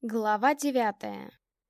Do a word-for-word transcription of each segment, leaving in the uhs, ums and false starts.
Глава девятая.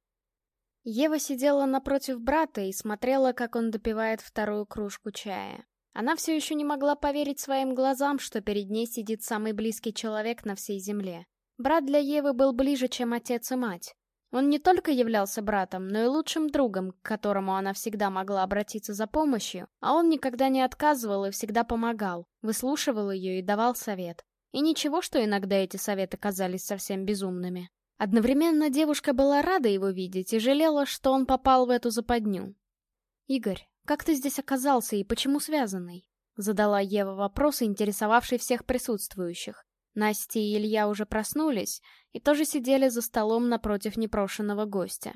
Ева сидела напротив брата и смотрела, как он допивает вторую кружку чая. Она все еще не могла поверить своим глазам, что перед ней сидит самый близкий человек на всей земле. Брат для Евы был ближе, чем отец и мать. Он не только являлся братом, но и лучшим другом, к которому она всегда могла обратиться за помощью, а он никогда не отказывал и всегда помогал, выслушивал ее и давал совет. И ничего, что иногда эти советы казались совсем безумными. Одновременно девушка была рада его видеть и жалела, что он попал в эту западню. «Игорь, как ты здесь оказался и почему связанный?» — задала Ева вопрос, интересовавший всех присутствующих. Настя и Илья уже проснулись и тоже сидели за столом напротив непрошенного гостя.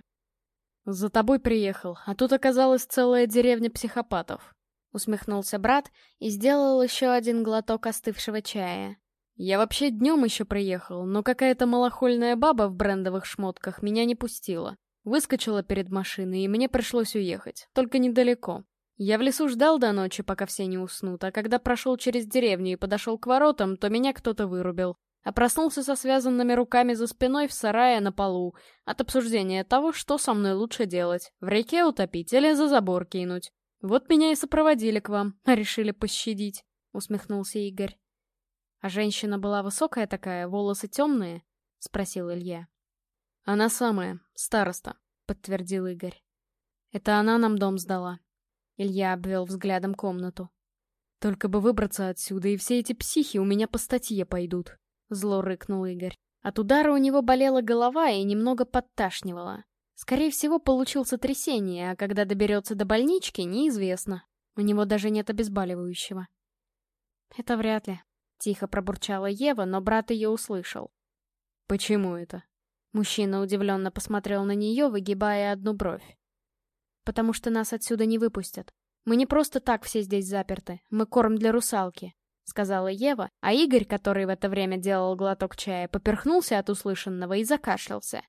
«За тобой приехал, а тут оказалась целая деревня психопатов», — усмехнулся брат и сделал еще один глоток остывшего чая. «Я вообще днем еще приехал, но какая-то малохольная баба в брендовых шмотках меня не пустила. Выскочила перед машиной, и мне пришлось уехать, только недалеко. Я в лесу ждал до ночи, пока все не уснут, а когда прошел через деревню и подошел к воротам, то меня кто-то вырубил. А проснулся со связанными руками за спиной в сарае на полу, от обсуждения того, что со мной лучше делать, в реке утопить или за забор кинуть. Вот меня и сопроводили к вам, а решили пощадить», — усмехнулся Игорь. «А женщина была высокая такая, волосы темные?» — спросил Илья. «Она самая, староста», — подтвердил Игорь. «Это она нам дом сдала». Илья обвел взглядом комнату. «Только бы выбраться отсюда, и все эти психи у меня по статье пойдут», — зло рыкнул Игорь. От удара у него болела голова и немного подташнивала. Скорее всего, получил сотрясение, а когда доберется до больнички, неизвестно. У него даже нет обезболивающего. «Это вряд ли», — тихо пробурчала Ева, но брат ее услышал. «Почему это?» Мужчина удивленно посмотрел на нее, выгибая одну бровь. «Потому что нас отсюда не выпустят. Мы не просто так все здесь заперты, мы корм для русалки», — сказала Ева, а Игорь, который в это время делал глоток чая, поперхнулся от услышанного и закашлялся.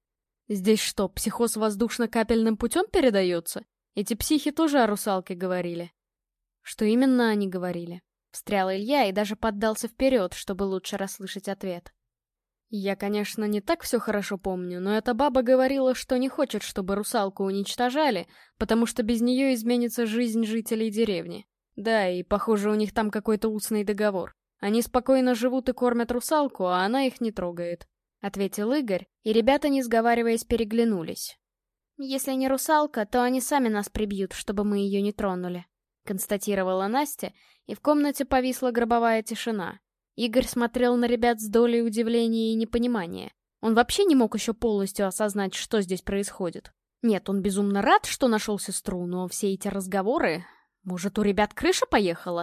«Здесь что, психоз воздушно-капельным путем передается? Эти психи тоже о русалке говорили». «Что именно они говорили?» Встрял Илья и даже поддался вперед, чтобы лучше расслышать ответ. «Я, конечно, не так все хорошо помню, но эта баба говорила, что не хочет, чтобы русалку уничтожали, потому что без нее изменится жизнь жителей деревни. Да, и, похоже, у них там какой-то устный договор. Они спокойно живут и кормят русалку, а она их не трогает», — ответил Игорь, и ребята, не сговариваясь, переглянулись. «Если не русалка, то они сами нас прибьют, чтобы мы ее не тронули», — констатировала Настя, и в комнате повисла гробовая тишина. Игорь смотрел на ребят с долей удивления и непонимания. Он вообще не мог еще полностью осознать, что здесь происходит. Нет, он безумно рад, что нашел сестру, но все эти разговоры... Может, у ребят крыша поехала?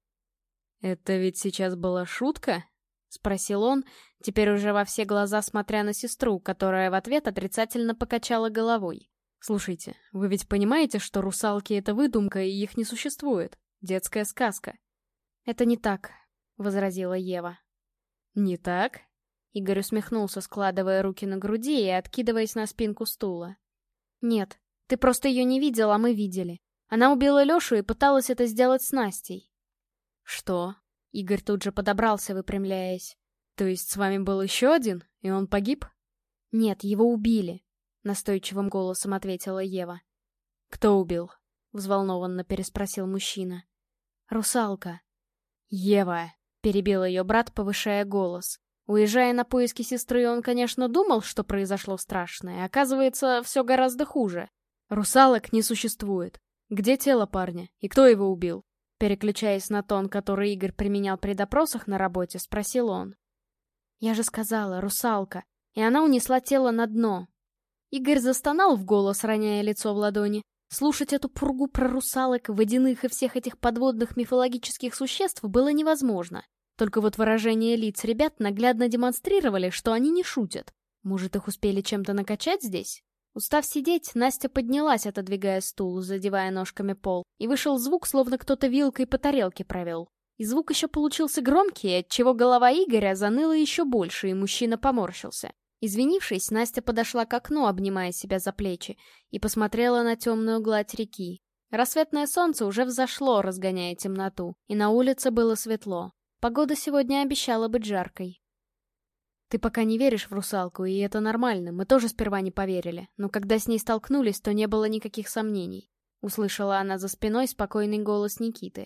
«Это ведь сейчас была шутка?» — спросил он, теперь уже во все глаза смотря на сестру, которая в ответ отрицательно покачала головой. «Слушайте, вы ведь понимаете, что русалки — это выдумка, и их не существует? Детская сказка». «Это не так», — возразила Ева. «Не так?» Игорь усмехнулся, складывая руки на груди и откидываясь на спинку стула. «Нет, ты просто ее не видел, а мы видели. Она убила Лешу и пыталась это сделать с Настей». «Что?» Игорь тут же подобрался, выпрямляясь. «То есть с вами был еще один, и он погиб?» «Нет, его убили», — настойчивым голосом ответила Ева. «Кто убил?» — взволнованно переспросил мужчина. «Русалка». «Ева!» — перебил ее брат, повышая голос. Уезжая на поиски сестры, он, конечно, думал, что произошло страшное. Оказывается, все гораздо хуже. «Русалок не существует. Где тело парня? И кто его убил?» Переключаясь на тон, который Игорь применял при допросах на работе, спросил он. «Я же сказала, русалка, и она унесла тело на дно». Игорь застонал в голос, роняя лицо в ладони. Слушать эту пургу про русалок, водяных и всех этих подводных мифологических существ было невозможно. Только вот выражения лиц ребят наглядно демонстрировали, что они не шутят. Может, их успели чем-то накачать здесь? Устав сидеть, Настя поднялась, отодвигая стул, задевая ножками пол, и вышел звук, словно кто-то вилкой по тарелке провел. И звук еще получился громкий, отчего голова Игоря заныла еще больше, и мужчина поморщился. Извинившись, Настя подошла к окну, обнимая себя за плечи, и посмотрела на темную гладь реки. Рассветное солнце уже взошло, разгоняя темноту, и на улице было светло. Погода сегодня обещала быть жаркой. Ты пока не веришь в русалку, и это нормально, мы тоже сперва не поверили, но когда с ней столкнулись, то не было никаких сомнений. Услышала она за спиной спокойный голос Никиты.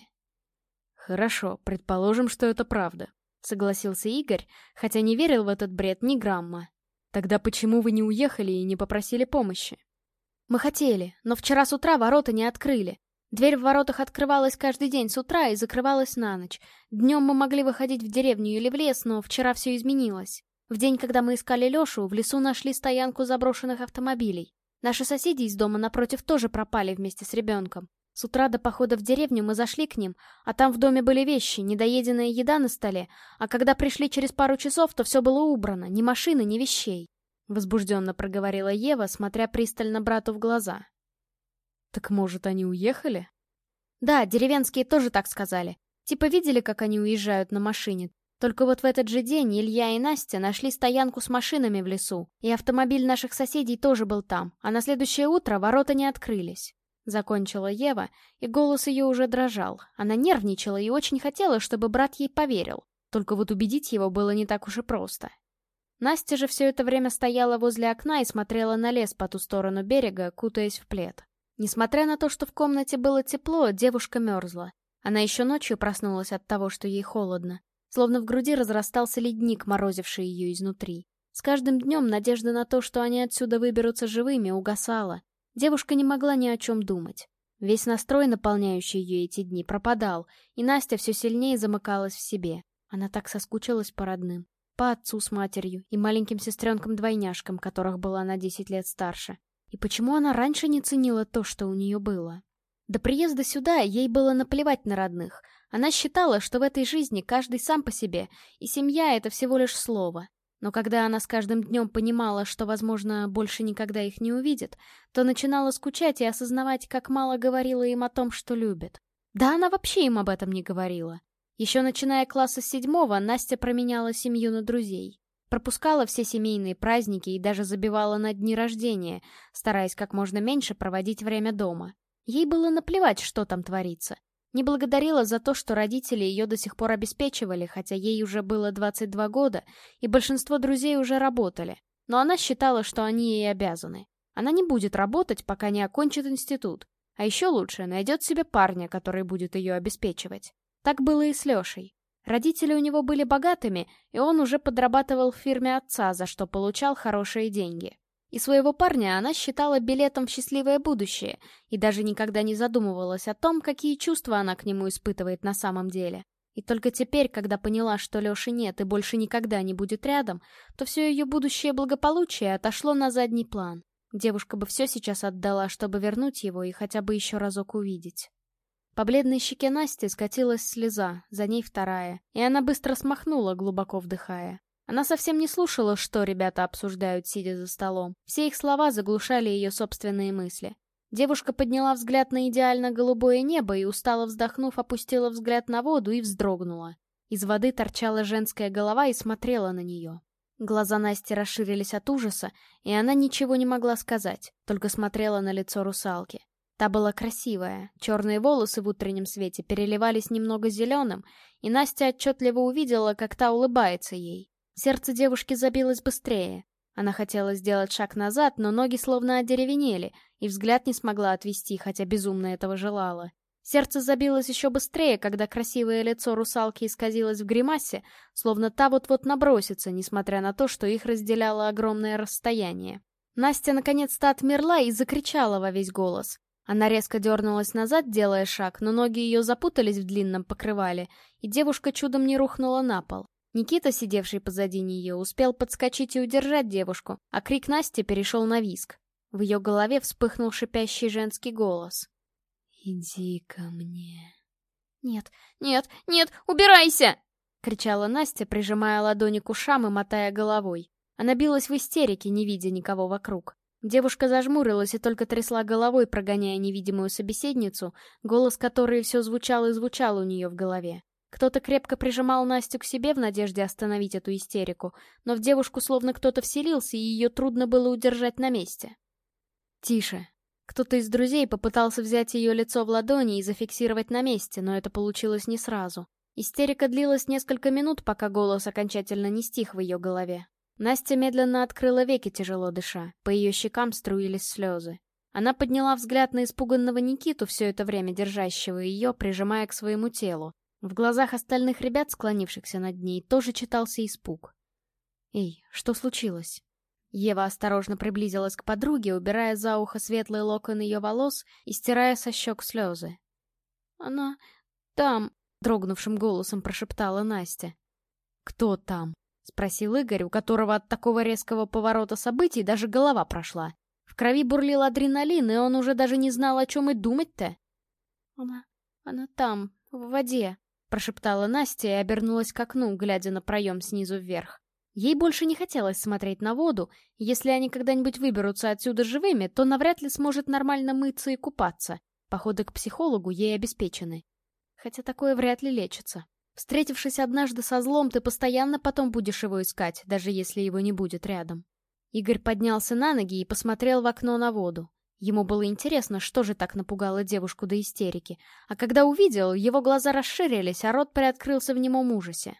Хорошо, предположим, что это правда, согласился Игорь, хотя не верил в этот бред ни грамма. Тогда почему вы не уехали и не попросили помощи? Мы хотели, но вчера с утра ворота не открыли. Дверь в воротах открывалась каждый день с утра и закрывалась на ночь. Днем мы могли выходить в деревню или в лес, но вчера все изменилось. В день, когда мы искали Лешу, в лесу нашли стоянку заброшенных автомобилей. Наши соседи из дома напротив тоже пропали вместе с ребенком. С утра до похода в деревню мы зашли к ним, а там в доме были вещи, недоеденная еда на столе, а когда пришли через пару часов, то все было убрано, ни машины, ни вещей. Возбужденно проговорила Ева, смотря пристально брату в глаза. Так может, они уехали? Да, деревенские тоже так сказали. Типа видели, как они уезжают на машине. Только вот в этот же день Илья и Настя нашли стоянку с машинами в лесу, и автомобиль наших соседей тоже был там, а на следующее утро ворота не открылись. Закончила Ева, и голос ее уже дрожал. Она нервничала и очень хотела, чтобы брат ей поверил. Только вот убедить его было не так уж и просто. Настя же все это время стояла возле окна и смотрела на лес по ту сторону берега, кутаясь в плед. Несмотря на то, что в комнате было тепло, девушка мерзла. Она еще ночью проснулась от того, что ей холодно. Словно в груди разрастался ледник, морозивший ее изнутри. С каждым днем надежда на то, что они отсюда выберутся живыми, угасала. Девушка не могла ни о чем думать. Весь настрой, наполняющий ее эти дни, пропадал, и Настя все сильнее замыкалась в себе. Она так соскучилась по родным. По отцу с матерью и маленьким сестренкам-двойняшкам, которых была на десять лет старше. И почему она раньше не ценила то, что у нее было? До приезда сюда ей было наплевать на родных. Она считала, что в этой жизни каждый сам по себе, и семья — это всего лишь слово. Но когда она с каждым днем понимала, что, возможно, больше никогда их не увидит, то начинала скучать и осознавать, как мало говорила им о том, что любит. Да она вообще им об этом не говорила. Еще начиная класса с седьмого, Настя променяла семью на друзей. Пропускала все семейные праздники и даже забивала на дни рождения, стараясь как можно меньше проводить время дома. Ей было наплевать, что там творится. Не благодарила за то, что родители ее до сих пор обеспечивали, хотя ей уже было двадцать два года, и большинство друзей уже работали. Но она считала, что они ей обязаны. Она не будет работать, пока не окончит институт. А еще лучше найдет себе парня, который будет ее обеспечивать. Так было и с Лешей. Родители у него были богатыми, и он уже подрабатывал в фирме отца, за что получал хорошие деньги. И своего парня она считала билетом в счастливое будущее, и даже никогда не задумывалась о том, какие чувства она к нему испытывает на самом деле. И только теперь, когда поняла, что Леши нет и больше никогда не будет рядом, то все ее будущее благополучие отошло на задний план. Девушка бы все сейчас отдала, чтобы вернуть его и хотя бы еще разок увидеть. По бледной щеке Насти скатилась слеза, за ней вторая, и она быстро смахнула, глубоко вдыхая. Она совсем не слушала, что ребята обсуждают, сидя за столом. Все их слова заглушали ее собственные мысли. Девушка подняла взгляд на идеально голубое небо и, устало вздохнув, опустила взгляд на воду и вздрогнула. Из воды торчала женская голова и смотрела на нее. Глаза Насти расширились от ужаса, и она ничего не могла сказать, только смотрела на лицо русалки. Та была красивая, черные волосы в утреннем свете переливались немного зеленым, и Настя отчетливо увидела, как та улыбается ей. Сердце девушки забилось быстрее. Она хотела сделать шаг назад, но ноги словно одеревенели, и взгляд не смогла отвести, хотя безумно этого желала. Сердце забилось еще быстрее, когда красивое лицо русалки исказилось в гримасе, словно та вот-вот набросится, несмотря на то, что их разделяло огромное расстояние. Настя наконец-то отмерла и закричала во весь голос. Она резко дернулась назад, делая шаг, но ноги ее запутались в длинном покрывале, и девушка чудом не рухнула на пол. Никита, сидевший позади нее, успел подскочить и удержать девушку, а крик Насти перешел на визг. В ее голове вспыхнул шипящий женский голос. «Иди ко мне». «Нет, нет, нет, убирайся!» — кричала Настя, прижимая ладони к ушам и мотая головой. Она билась в истерике, не видя никого вокруг. Девушка зажмурилась и только трясла головой, прогоняя невидимую собеседницу, голос которой все звучал и звучал у нее в голове. Кто-то крепко прижимал Настю к себе в надежде остановить эту истерику, но в девушку словно кто-то вселился, и ее трудно было удержать на месте. «Тише!» Кто-то из друзей попытался взять ее лицо в ладони и зафиксировать на месте, но это получилось не сразу. Истерика длилась несколько минут, пока голос окончательно не стих в ее голове. Настя медленно открыла веки, тяжело дыша. По ее щекам струились слезы. Она подняла взгляд на испуганного Никиту, все это время держащего ее, прижимая к своему телу. В глазах остальных ребят, склонившихся над ней, тоже читался испуг. «Эй, что случилось?» Ева осторожно приблизилась к подруге, убирая за ухо светлый локон ее волос и стирая со щек слезы. «Она там», — дрогнувшим голосом прошептала Настя. «Кто там?» — спросил Игорь, у которого от такого резкого поворота событий даже голова прошла. В крови бурлил адреналин, и он уже даже не знал, о чем и думать-то. «Она... она там, в воде», — прошептала Настя и обернулась к окну, глядя на проем снизу вверх. Ей больше не хотелось смотреть на воду, если они когда-нибудь выберутся отсюда живыми, то навряд ли сможет нормально мыться и купаться. Походы к психологу ей обеспечены. Хотя такое вряд ли лечится. Встретившись однажды со злом, ты постоянно потом будешь его искать, даже если его не будет рядом. Игорь поднялся на ноги и посмотрел в окно на воду. Ему было интересно, что же так напугало девушку до истерики, а когда увидел, его глаза расширились, а рот приоткрылся в немом ужасе.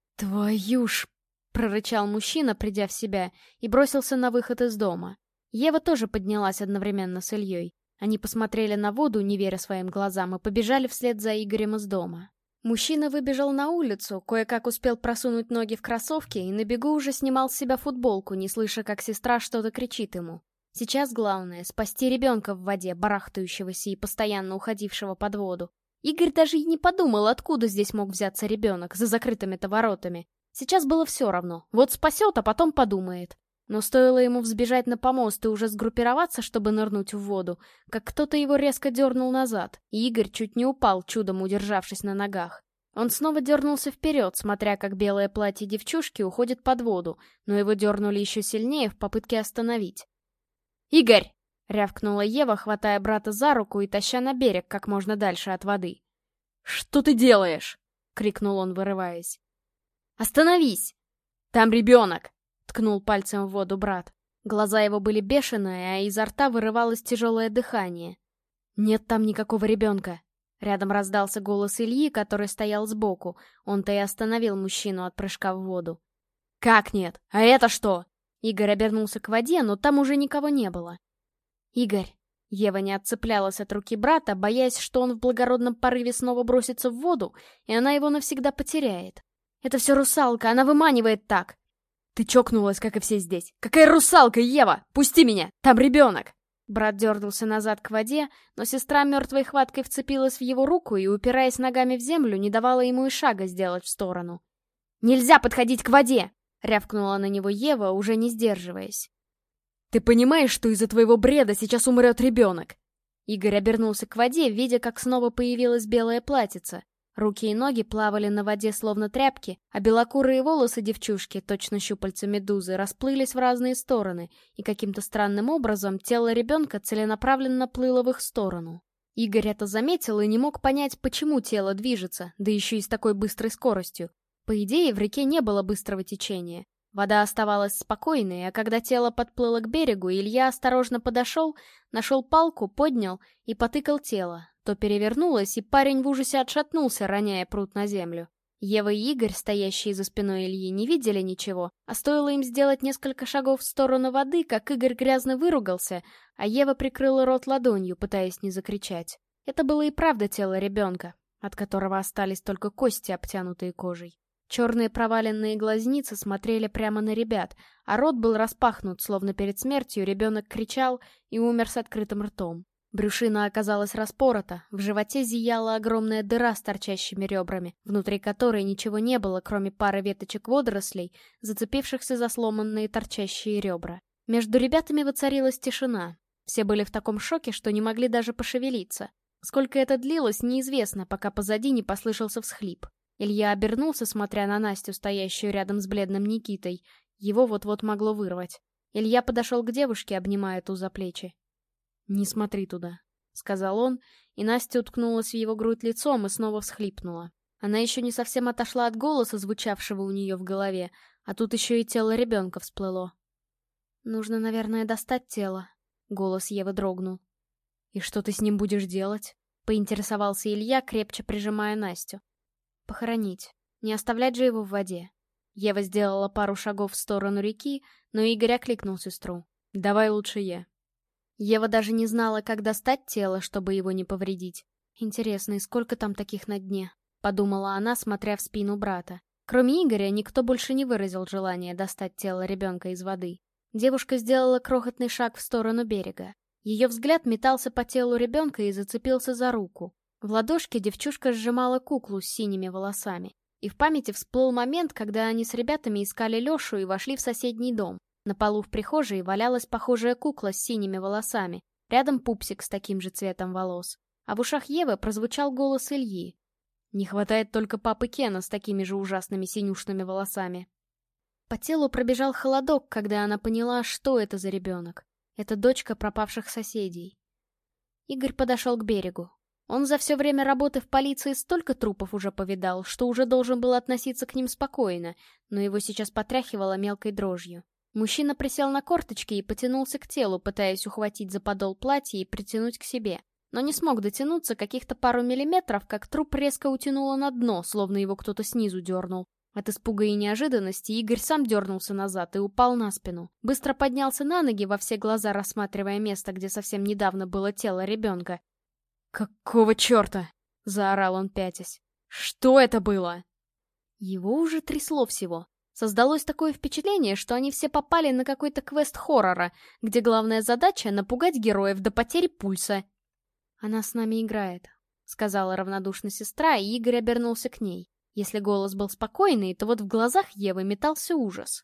«Твою ж!» — прорычал мужчина, придя в себя, и бросился на выход из дома. Ева тоже поднялась одновременно с Ильей. Они посмотрели на воду, не веря своим глазам, и побежали вслед за Игорем из дома. Мужчина выбежал на улицу, кое-как успел просунуть ноги в кроссовки и на бегу уже снимал с себя футболку, не слыша, как сестра что-то кричит ему. Сейчас главное — спасти ребенка в воде, барахтающегося и постоянно уходившего под воду. Игорь даже и не подумал, откуда здесь мог взяться ребенок, за закрытыми-то воротами. Сейчас было все равно. Вот спасет, а потом подумает. Но стоило ему взбежать на помост и уже сгруппироваться, чтобы нырнуть в воду, как кто-то его резко дернул назад, и Игорь чуть не упал, чудом удержавшись на ногах. Он снова дернулся вперед, смотря как белое платье девчушки уходит под воду, но его дернули еще сильнее в попытке остановить. «Игорь!» — рявкнула Ева, хватая брата за руку и таща на берег как можно дальше от воды. «Что ты делаешь?» — крикнул он, вырываясь. «Остановись! Там ребенок!» — ткнул пальцем в воду брат. Глаза его были бешеные, а изо рта вырывалось тяжелое дыхание. «Нет там никакого ребенка!» Рядом раздался голос Ильи, который стоял сбоку. Он-то и остановил мужчину от прыжка в воду. «Как нет? А это что?» Игорь обернулся к воде, но там уже никого не было. «Игорь!» Ева не отцеплялась от руки брата, боясь, что он в благородном порыве снова бросится в воду, и она его навсегда потеряет. «Это все русалка, она выманивает так!» «Ты чокнулась, как и все здесь! Какая русалка, Ева? Пусти меня! Там ребенок!» Брат дернулся назад к воде, но сестра мертвой хваткой вцепилась в его руку и, упираясь ногами в землю, не давала ему и шага сделать в сторону. «Нельзя подходить к воде!» — рявкнула на него Ева, уже не сдерживаясь. «Ты понимаешь, что из-за твоего бреда сейчас умрет ребенок?» Игорь обернулся к воде, видя, как снова появилась белая платьице. Руки и ноги плавали на воде словно тряпки, а белокурые волосы девчушки, точно щупальца медузы, расплылись в разные стороны, и каким-то странным образом тело ребенка целенаправленно плыло в их сторону. Игорь это заметил и не мог понять, почему тело движется, да еще и с такой быстрой скоростью. По идее, в реке не было быстрого течения. Вода оставалась спокойной, а когда тело подплыло к берегу, Илья осторожно подошел, нашел палку, поднял и потыкал тело. То перевернулось, и парень в ужасе отшатнулся, роняя пруд на землю. Ева и Игорь, стоящие за спиной Ильи, не видели ничего, а стоило им сделать несколько шагов в сторону воды, как Игорь грязно выругался, а Ева прикрыла рот ладонью, пытаясь не закричать. Это было и правда тело ребенка, от которого остались только кости, обтянутые кожей. Черные проваленные глазницы смотрели прямо на ребят, а рот был распахнут, словно перед смертью ребенок кричал и умер с открытым ртом. Брюшина оказалась распорота, в животе зияла огромная дыра с торчащими ребрами, внутри которой ничего не было, кроме пары веточек водорослей, зацепившихся за сломанные торчащие ребра. Между ребятами воцарилась тишина. Все были в таком шоке, что не могли даже пошевелиться. Сколько это длилось, неизвестно, пока позади не послышался всхлип. Илья обернулся, смотря на Настю, стоящую рядом с бледным Никитой. Его вот-вот могло вырвать. Илья подошел к девушке, обнимая ту за плечи. «Не смотри туда», — сказал он, и Настя уткнулась в его грудь лицом и снова всхлипнула. Она еще не совсем отошла от голоса, звучавшего у нее в голове, а тут еще и тело ребенка всплыло. «Нужно, наверное, достать тело», — голос Евы дрогнул. «И что ты с ним будешь делать?» — поинтересовался Илья, крепче прижимая Настю. «Похоронить. Не оставлять же его в воде». Ева сделала пару шагов в сторону реки, но Игорь окликнул сестру. «Давай лучше я». Ева даже не знала, как достать тело, чтобы его не повредить. «Интересно, и сколько там таких на дне?» — подумала она, смотря в спину брата. Кроме Игоря, никто больше не выразил желания достать тело ребенка из воды. Девушка сделала крохотный шаг в сторону берега. Ее взгляд метался по телу ребенка и зацепился за руку. В ладошке девчушка сжимала куклу с синими волосами. И в памяти всплыл момент, когда они с ребятами искали Лешу и вошли в соседний дом. На полу в прихожей валялась похожая кукла с синими волосами. Рядом пупсик с таким же цветом волос. А в ушах Евы прозвучал голос Ильи. «Не хватает только папы Кена с такими же ужасными синюшными волосами». По телу пробежал холодок, когда она поняла, что это за ребенок. Это дочка пропавших соседей. Игорь подошел к берегу. Он за все время работы в полиции столько трупов уже повидал, что уже должен был относиться к ним спокойно, но его сейчас потряхивало мелкой дрожью. Мужчина присел на корточки и потянулся к телу, пытаясь ухватить за подол платья и притянуть к себе. Но не смог дотянуться каких-то пару миллиметров, как труп резко утянуло на дно, словно его кто-то снизу дернул. От испуга и неожиданности Игорь сам дернулся назад и упал на спину. Быстро поднялся на ноги, во все глаза рассматривая место, где совсем недавно было тело ребенка. «Какого черта?» — заорал он, пятясь. «Что это было?» Его уже трясло всего. Создалось такое впечатление, что они все попали на какой-то квест хоррора, где главная задача — напугать героев до потери пульса. «Она с нами играет», — сказала равнодушно сестра, и Игорь обернулся к ней. Если голос был спокойный, то вот в глазах Евы метался ужас.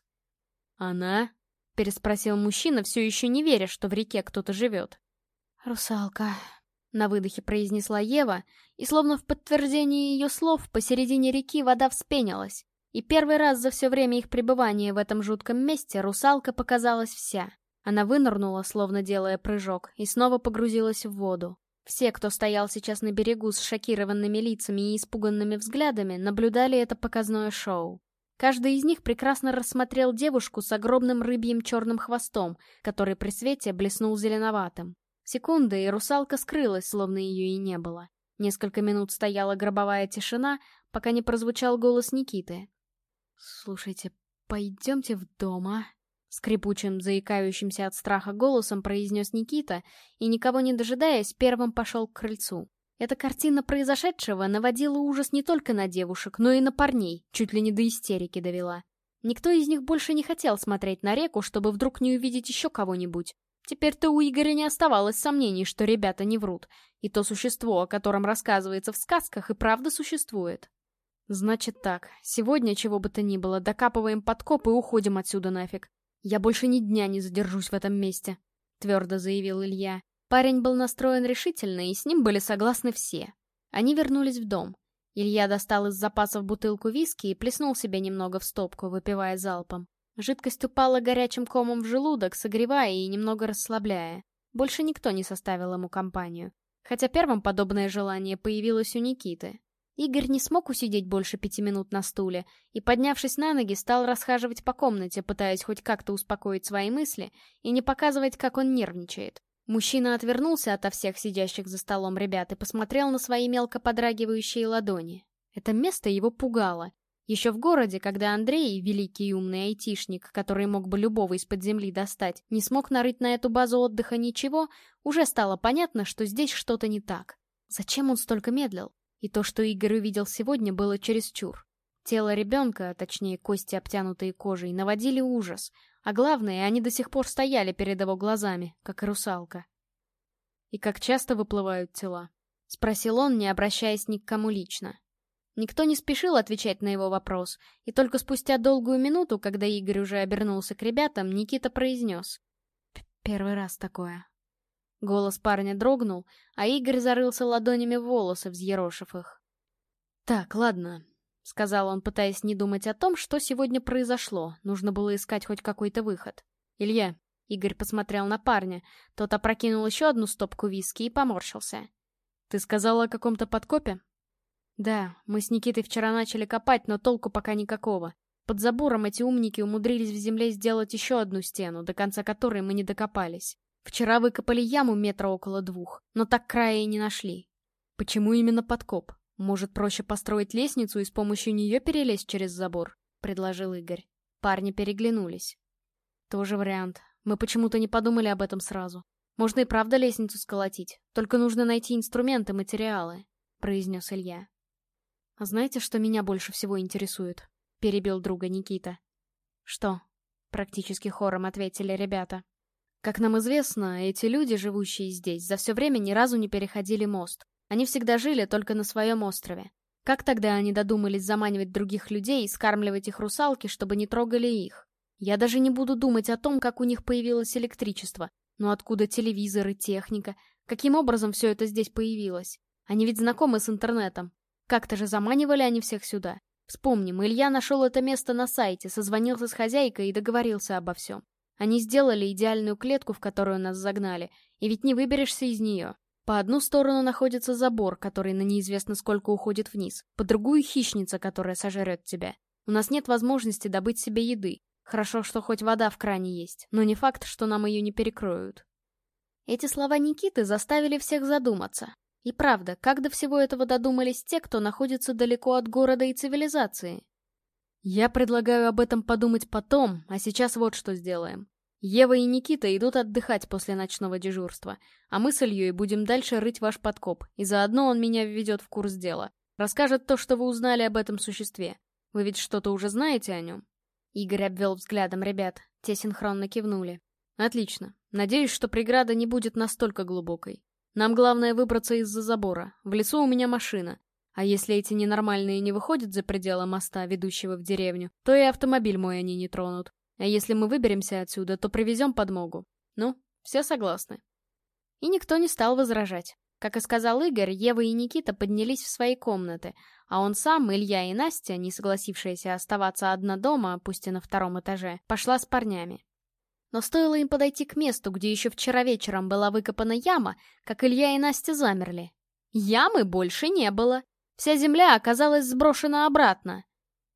«Она?» — переспросил мужчина, все еще не веря, что в реке кто-то живет. «Русалка», — на выдохе произнесла Ева, и словно в подтверждение ее слов посередине реки вода вспенилась. И первый раз за все время их пребывания в этом жутком месте русалка показалась вся. Она вынырнула, словно делая прыжок, и снова погрузилась в воду. Все, кто стоял сейчас на берегу с шокированными лицами и испуганными взглядами, наблюдали это показное шоу. Каждый из них прекрасно рассмотрел девушку с огромным рыбьим черным хвостом, который при свете блеснул зеленоватым. Секунда, и русалка скрылась, словно ее и не было. Несколько минут стояла гробовая тишина, пока не прозвучал голос Никиты. «Слушайте, пойдемте в дом, а?» Скрипучим, заикающимся от страха голосом произнес Никита и, никого не дожидаясь, первым пошел к крыльцу. Эта картина произошедшего наводила ужас не только на девушек, но и на парней, чуть ли не до истерики довела. Никто из них больше не хотел смотреть на реку, чтобы вдруг не увидеть еще кого-нибудь. Теперь-то у Игоря не оставалось сомнений, что ребята не врут, и то существо, о котором рассказывается в сказках, и правда существует. «Значит так, сегодня, чего бы то ни было, докапываем подкоп и уходим отсюда нафиг. Я больше ни дня не задержусь в этом месте», — твердо заявил Илья. Парень был настроен решительно, и с ним были согласны все. Они вернулись в дом. Илья достал из запасов бутылку виски и плеснул себе немного в стопку, выпивая залпом. Жидкость упала горячим комом в желудок, согревая и немного расслабляя. Больше никто не составил ему компанию. Хотя первым подобное желание появилось у Никиты. Игорь не смог усидеть больше пяти минут на стуле и, поднявшись на ноги, стал расхаживать по комнате, пытаясь хоть как-то успокоить свои мысли и не показывать, как он нервничает. Мужчина отвернулся ото всех сидящих за столом ребят и посмотрел на свои мелко подрагивающие ладони. Это место его пугало. Еще в городе, когда Андрей, великий и умный айтишник, который мог бы любого из-под земли достать, не смог нарыть на эту базу отдыха ничего, уже стало понятно, что здесь что-то не так. Зачем он столько медлил? И то, что Игорь увидел сегодня, было чересчур. Тело ребенка, а точнее кости, обтянутые кожей, наводили ужас. А главное, они до сих пор стояли перед его глазами, как и русалка. «И как часто выплывают тела?» — спросил он, не обращаясь ни к кому лично. Никто не спешил отвечать на его вопрос, и только спустя долгую минуту, когда Игорь уже обернулся к ребятам, Никита произнес. «Первый раз такое». Голос парня дрогнул, а Игорь зарылся ладонями в волосы, взъерошив их. «Так, ладно», — сказал он, пытаясь не думать о том, что сегодня произошло, нужно было искать хоть какой-то выход. «Илья», — Игорь посмотрел на парня, тот опрокинул еще одну стопку виски и поморщился. «Ты сказала о каком-то подкопе?» «Да, мы с Никитой вчера начали копать, но толку пока никакого. Под забором эти умники умудрились в земле сделать еще одну стену, до конца которой мы не докопались. Вчера выкопали яму метра около двух, но так края и не нашли. Почему именно подкоп? Может, проще построить лестницу и с помощью нее перелезть через забор?» предложил Игорь. Парни переглянулись. Тоже вариант. Мы почему-то не подумали об этом сразу. Можно и правда лестницу сколотить, только нужно найти инструменты, материалы, произнес Илья. А знаете, что меня больше всего интересует? Перебил друга Никита. Что? Практически хором ответили ребята. Как нам известно, эти люди, живущие здесь, за все время ни разу не переходили мост. Они всегда жили только на своем острове. Как тогда они додумались заманивать других людей и скармливать их русалки, чтобы не трогали их? Я даже не буду думать о том, как у них появилось электричество. Но откуда телевизор и техника? Каким образом все это здесь появилось? Они ведь знакомы с интернетом. Как-то же заманивали они всех сюда. Вспомним, Илья нашел это место на сайте, созвонился с хозяйкой и договорился обо всем. Они сделали идеальную клетку, в которую нас загнали, и ведь не выберешься из нее. По одну сторону находится забор, который на неизвестно сколько уходит вниз, по другую — хищница, которая сожрет тебя. У нас нет возможности добыть себе еды. Хорошо, что хоть вода в кране есть, но не факт, что нам ее не перекроют. Эти слова Никиты заставили всех задуматься. И правда, как до всего этого додумались те, кто находится далеко от города и цивилизации? Я предлагаю об этом подумать потом, а сейчас вот что сделаем. Ева и Никита идут отдыхать после ночного дежурства, а мы с Ильей будем дальше рыть ваш подкоп, и заодно он меня введет в курс дела. Расскажет то, что вы узнали об этом существе. Вы ведь что-то уже знаете о нем? Игорь обвел взглядом ребят, те синхронно кивнули. Отлично. Надеюсь, что преграда не будет настолько глубокой. Нам главное выбраться из-за забора. В лесу у меня машина. А если эти ненормальные не выходят за пределы моста, ведущего в деревню, то и автомобиль мой они не тронут. А если мы выберемся отсюда, то привезем подмогу. Ну, все согласны?» И никто не стал возражать. Как и сказал Игорь, Ева и Никита поднялись в свои комнаты, а он сам, Илья и Настя, не согласившаяся оставаться одна дома, пусть и на втором этаже, пошла с парнями. Но стоило им подойти к месту, где еще вчера вечером была выкопана яма, как Илья и Настя замерли. Ямы больше не было. Вся земля оказалась сброшена обратно.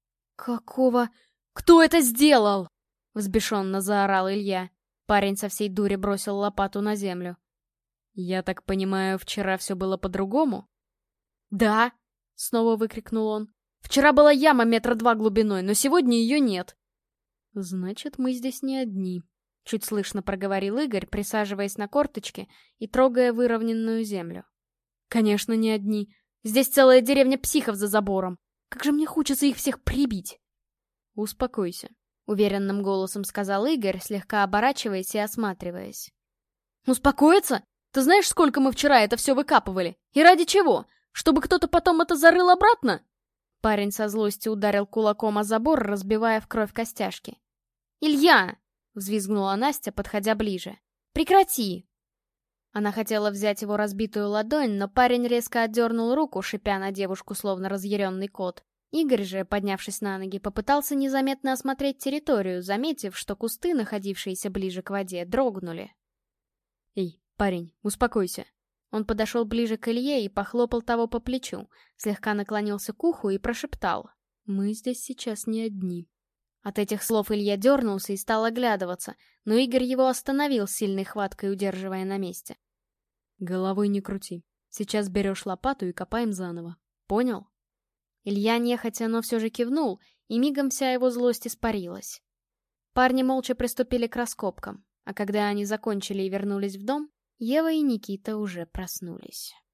«Какого? Кто это сделал?» — взбешенно заорал Илья. Парень со всей дури бросил лопату на землю. «Я так понимаю, вчера все было по-другому?» «Да!» — снова выкрикнул он. «Вчера была яма метра два глубиной, но сегодня ее нет!» «Значит, мы здесь не одни», — чуть слышно проговорил Игорь, присаживаясь на корточки и трогая выровненную землю. «Конечно, не одни. Здесь целая деревня психов за забором. Как же мне хочется их всех прибить!» «Успокойся», — уверенным голосом сказал Игорь, слегка оборачиваясь и осматриваясь. «Успокоиться? Ты знаешь, сколько мы вчера это все выкапывали? И ради чего? Чтобы кто-то потом это зарыл обратно?» Парень со злостью ударил кулаком о забор, разбивая в кровь костяшки. «Илья!» — взвизгнула Настя, подходя ближе. «Прекрати!» Она хотела взять его разбитую ладонь, но парень резко отдернул руку, шипя на девушку, словно разъяренный кот. Игорь же, поднявшись на ноги, попытался незаметно осмотреть территорию, заметив, что кусты, находившиеся ближе к воде, дрогнули. «Эй, парень, успокойся!» Он подошел ближе к Илье и похлопал того по плечу, слегка наклонился к уху и прошептал. «Мы здесь сейчас не одни». От этих слов Илья дернулся и стал оглядываться, но Игорь его остановил сильной хваткой, удерживая на месте. «Головой не крути. Сейчас берешь лопату и копаем заново. Понял?» Илья нехотя, но все же кивнул, и мигом вся его злость испарилась. Парни молча приступили к раскопкам, а когда они закончили и вернулись в дом, Ева и Никита уже проснулись.